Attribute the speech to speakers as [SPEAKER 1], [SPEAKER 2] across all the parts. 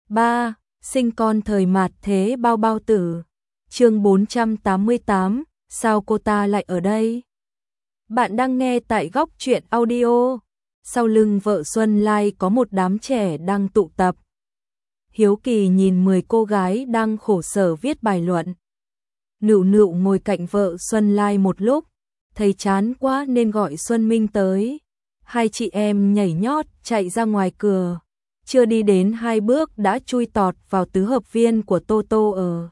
[SPEAKER 1] 3. Sinh con thời mạt thế bao bao tử. Chương 488, sao cô ta lại ở đây? Bạn đang nghe tại Góc Truyện Audio. Sau lưng vợ Xuân Lai có một đám trẻ đang tụ tập. Hiếu kỳ nhìn 10 cô gái đang khổ sở viết bài luận. Nựu nựu ngồi cạnh vợ Xuân Lai một lúc, thấy chán quá nên gọi Xuân Minh tới. Hai chị em nhảy nhót chạy ra ngoài cửa. Chưa đi đến 2 bước đã chui tọt vào tứ hợp viên của Toto ở.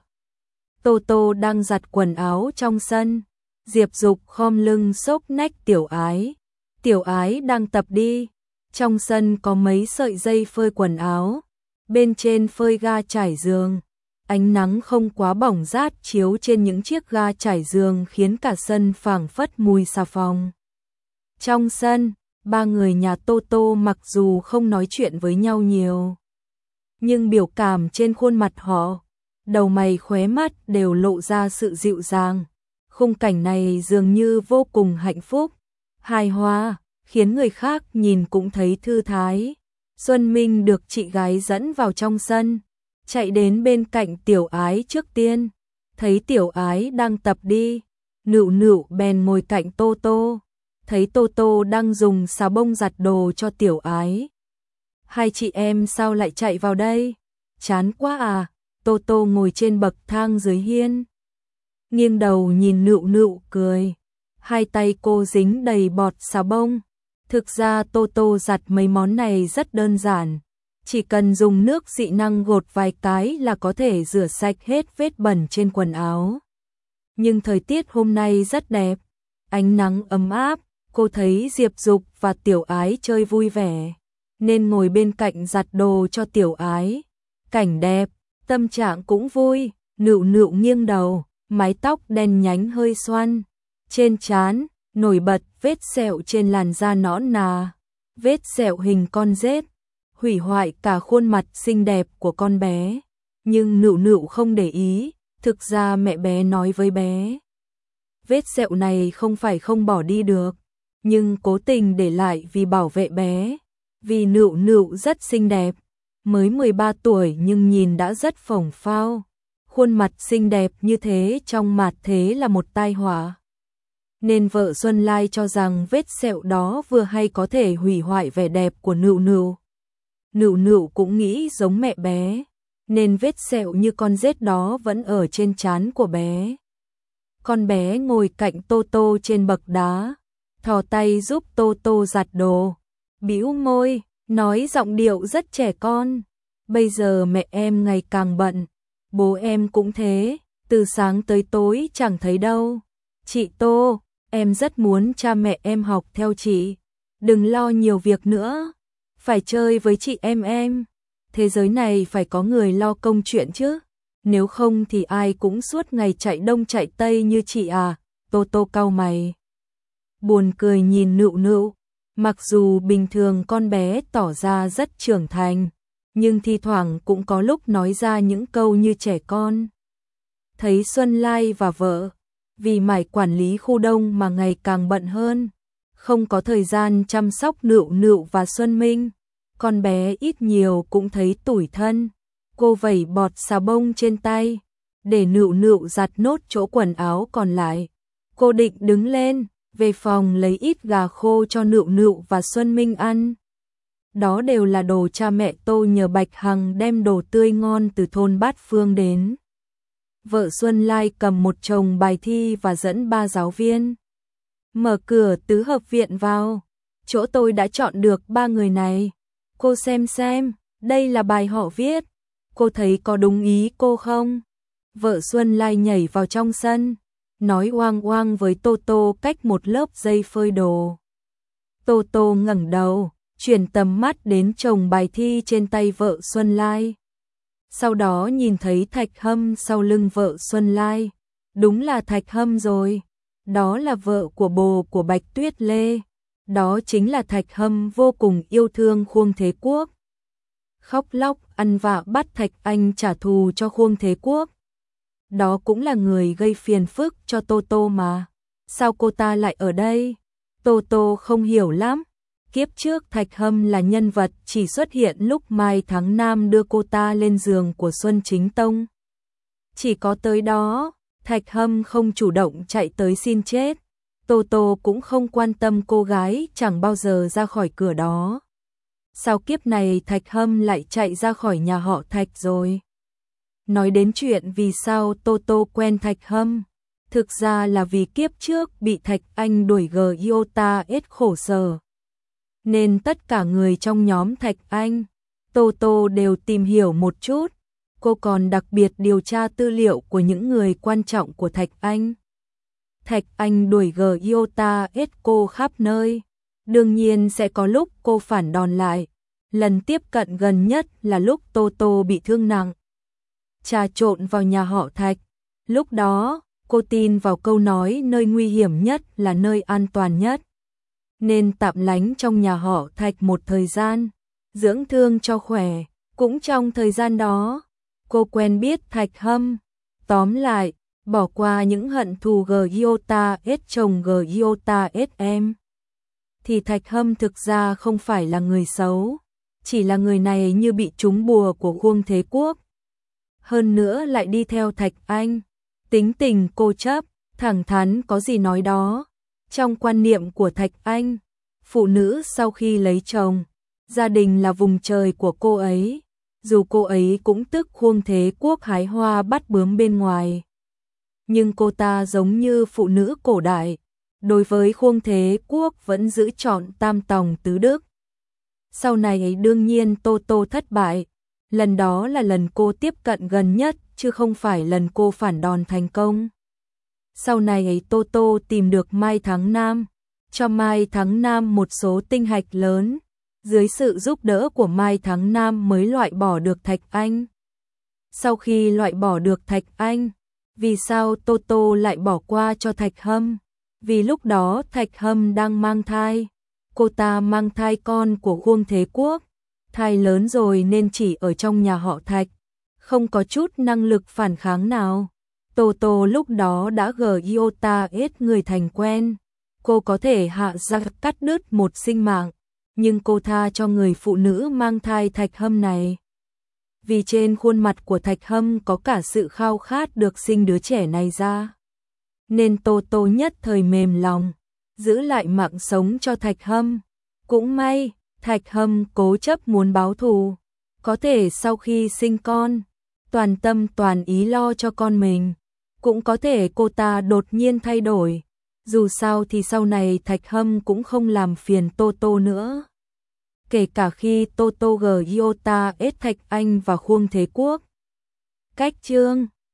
[SPEAKER 1] Toto đang giặt quần áo trong sân. Diệp Dục khom lưng xốc nách Tiểu Ái. Tiểu Ái đang tập đi. Trong sân có mấy sợi dây phơi quần áo. Bên trên phơi ga trải giường. Ánh nắng không quá bỏng rát chiếu trên những chiếc ga trải giường khiến cả sân phảng phất mùi xà phòng. Trong sân, 3 người nhà Toto mặc dù không nói chuyện với nhau nhiều, nhưng biểu cảm trên khuôn mặt họ, đầu mày khóe mắt đều lộ ra sự dịu dàng. Khung cảnh này dường như vô cùng hạnh phúc, hài hòa, khiến người khác nhìn cũng thấy thư thái. Xuân Minh được chị gái dẫn vào trong sân, chạy đến bên cạnh Tiểu Ái trước tiên, thấy Tiểu Ái đang tập đi, Nựu nựu bèn ngồi cạnh Toto, thấy Toto đang dùng xà bông giặt đồ cho Tiểu Ái. Hai chị em sao lại chạy vào đây? Chán quá à? Toto ngồi trên bậc thang dưới hiên, nghiêng đầu nhìn Nựu nựu cười. Hai tay cô dính đầy bọt xà bông. Thực ra Toto giặt mấy món này rất đơn giản, chỉ cần dùng nước dị năng gột vài cái là có thể rửa sạch hết vết bẩn trên quần áo. Nhưng thời tiết hôm nay rất đẹp, ánh nắng ấm áp, cô thấy Diệp Dục và Tiểu Ái chơi vui vẻ, nên ngồi bên cạnh giặt đồ cho Tiểu Ái. Cảnh đẹp, tâm trạng cũng vui. Nựu nựu nghiêng đầu, mái tóc đen nhánh hơi xoăn, trên trán nổi bật vết sẹo trên làn da nõn nà, vết sẹo hình con rết, hủy hoại cả khuôn mặt xinh đẹp của con bé. Nhưng Nựu nựu không để ý, thực ra mẹ bé nói với bé, vết sẹo này không phải không bỏ đi được, nhưng cố tình để lại vì bảo vệ bé. Vì Nựu nựu rất xinh đẹp, mới 13 tuổi nhưng nhìn đã rất phồng phao. Khuôn mặt xinh đẹp như thế trong mạt thế là một tai họa, nên vợ Xuân Lai cho rằng vết sẹo đó vừa hay có thể hủy hoại vẻ đẹp của Nựu nựu. Nựu nựu cũng nghĩ giống mẹ bé, nên vết sẹo như con rết đó vẫn ở trên trán của bé. Con bé ngồi cạnh Toto trên bậc đá, thò tay giúp Toto giặt đồ, bĩu môi, nói giọng điệu rất trẻ con. Bây giờ mẹ em ngày càng bận, bố em cũng thế, từ sáng tới tối chẳng thấy đâu. Chị Tô, em rất muốn cha mẹ em học theo chị, đừng lo nhiều việc nữa, phải chơi với chị em. Thế giới này phải có người lo công chuyện chứ, nếu không thì ai cũng suốt ngày chạy đông chạy tây như chị à. Toto cau mày, buồn cười nhìn Nựu nựu. Mặc dù bình thường con bé tỏ ra rất trưởng thành, nhưng thi thoảng cũng có lúc nói ra những câu như trẻ con. Thấy Xuân Lai và vợ, vì mải quản lý khu đông mà ngày càng bận hơn, không có thời gian chăm sóc Nựu nựu và Xuân Minh, con bé ít nhiều cũng thấy tủi thân. Cô vẩy bọt xà bông trên tay, để Nựu nựu giặt nốt chỗ quần áo còn lại. Cô định đứng lên, về phòng lấy ít gà khô cho Nựu nựu và Xuân Minh ăn. Đó đều là đồ cha mẹ Tô nhờ Bạch Hằng đem đồ tươi ngon từ thôn Bát Phương đến. Vợ Xuân Lai cầm một chồng bài thi và dẫn 3 giáo viên mở cửa tứ hợp viện vào. Chỗ tôi đã chọn được 3 người này. Cô xem, đây là bài họ viết. Cô thấy có đúng ý cô không? Vợ Xuân Lai nhảy vào trong sân, nói oang oang với Toto cách một lớp dây phơi đồ. Toto ngẩng đầu, chuyển tầm mắt đến chồng bài thi trên tay vợ Xuân Lai. Sau đó nhìn thấy Thạch Hâm sau lưng vợ Xuân Lai. Đúng là Thạch Hâm rồi. Đó là vợ của bồ của Bạch Tuyết Lê. Đó chính là Thạch Hâm vô cùng yêu thương Khuông Thế Quốc. Khóc lóc ăn vạ bắt Thạch Anh trả thù cho Khuông Thế Quốc. Đó cũng là người gây phiền phức cho Toto mà. Sao cô ta lại ở đây? Toto không hiểu lắm. Kiếp trước Thạch Hâm là nhân vật chỉ xuất hiện lúc Mai Thắng Nam đưa cô ta lên giường của Xuân Chính Tông. Chỉ có tới đó, Thạch Hâm không chủ động chạy tới xin chết. Tô Tô cũng không quan tâm cô gái chẳng bao giờ ra khỏi cửa đó. Sao kiếp này Thạch Hâm lại chạy ra khỏi nhà họ Thạch rồi? Nói đến chuyện vì sao Tô Tô quen Thạch Hâm, thực ra là vì kiếp trước bị Thạch Anh đuổi Giota ít khổ sở. Nên tất cả người trong nhóm Thạch Anh, Tô Tô đều tìm hiểu một chút. Cô còn đặc biệt điều tra tư liệu của những người quan trọng của Thạch Anh. Thạch Anh đuổi Giota ít cô khắp nơi. Đương nhiên sẽ có lúc cô phản đòn lại. Lần tiếp cận gần nhất là lúc Tô Tô bị thương nặng, trà trộn vào nhà họ Thạch. Lúc đó, cô tin vào câu nói nơi nguy hiểm nhất là nơi an toàn nhất. Nên tạm lánh trong nhà họ Thạch một thời gian, dưỡng thương cho khỏe. Cũng trong thời gian đó, cô quen biết Thạch Hâm. Tóm lại, bỏ qua những hận thù Giota S chồng Giota S em. Thì Thạch Hâm thực ra không phải là người xấu, chỉ là người này như bị trúng bùa của Khuông Thế Quốc. Hơn nữa lại đi theo Thạch Anh, tính tình cô chấp, thẳng thắn có gì nói đó. Trong quan niệm của Thạch Anh, phụ nữ sau khi lấy chồng, gia đình là vùng trời của cô ấy, dù cô ấy cũng tức Khuông Thế Quốc hái hoa bắt bướm bên ngoài. Nhưng cô ta giống như phụ nữ cổ đại, đối với Khuông Thế Quốc vẫn giữ trọn tam tòng tứ đức. Sau này ấy đương nhiên Tô Tô thất bại, lần đó là lần cô tiếp cận gần nhất chứ không phải lần cô phản đòn thành công. Sau này ấy Tô Tô tìm được Mai Thắng Nam, cho Mai Thắng Nam một số tinh hạch lớn, dưới sự giúp đỡ của Mai Thắng Nam mới loại bỏ được Thạch Anh. Sau khi loại bỏ được Thạch Anh, vì sao Tô Tô lại bỏ qua cho Thạch Hâm? Vì lúc đó Thạch Hâm đang mang thai, cô ta mang thai con của Khuông Thế Quốc, thai lớn rồi nên chỉ ở trong nhà họ Thạch, không có chút năng lực phản kháng nào. Tô Tô lúc đó đã Giota ít người thành quen, cô có thể hạ ra cắt đứt một sinh mạng, nhưng cô tha cho người phụ nữ mang thai Thạch Hâm này. Vì trên khuôn mặt của Thạch Hâm có cả sự khao khát được sinh đứa trẻ này ra. Nên Tô Tô nhất thời mềm lòng, giữ lại mạng sống cho Thạch Hâm. Cũng may, Thạch Hâm cố chấp muốn báo thù, có thể sau khi sinh con, toàn tâm toàn ý lo cho con mình. Cũng có thể cô ta đột nhiên thay đổi, dù sao thì sau này Thạch Hâm cũng không làm phiền Tô Tô nữa. Kể cả khi Tô Tô Giota S Thạch Anh và Khuông Thế Quốc. Cách chương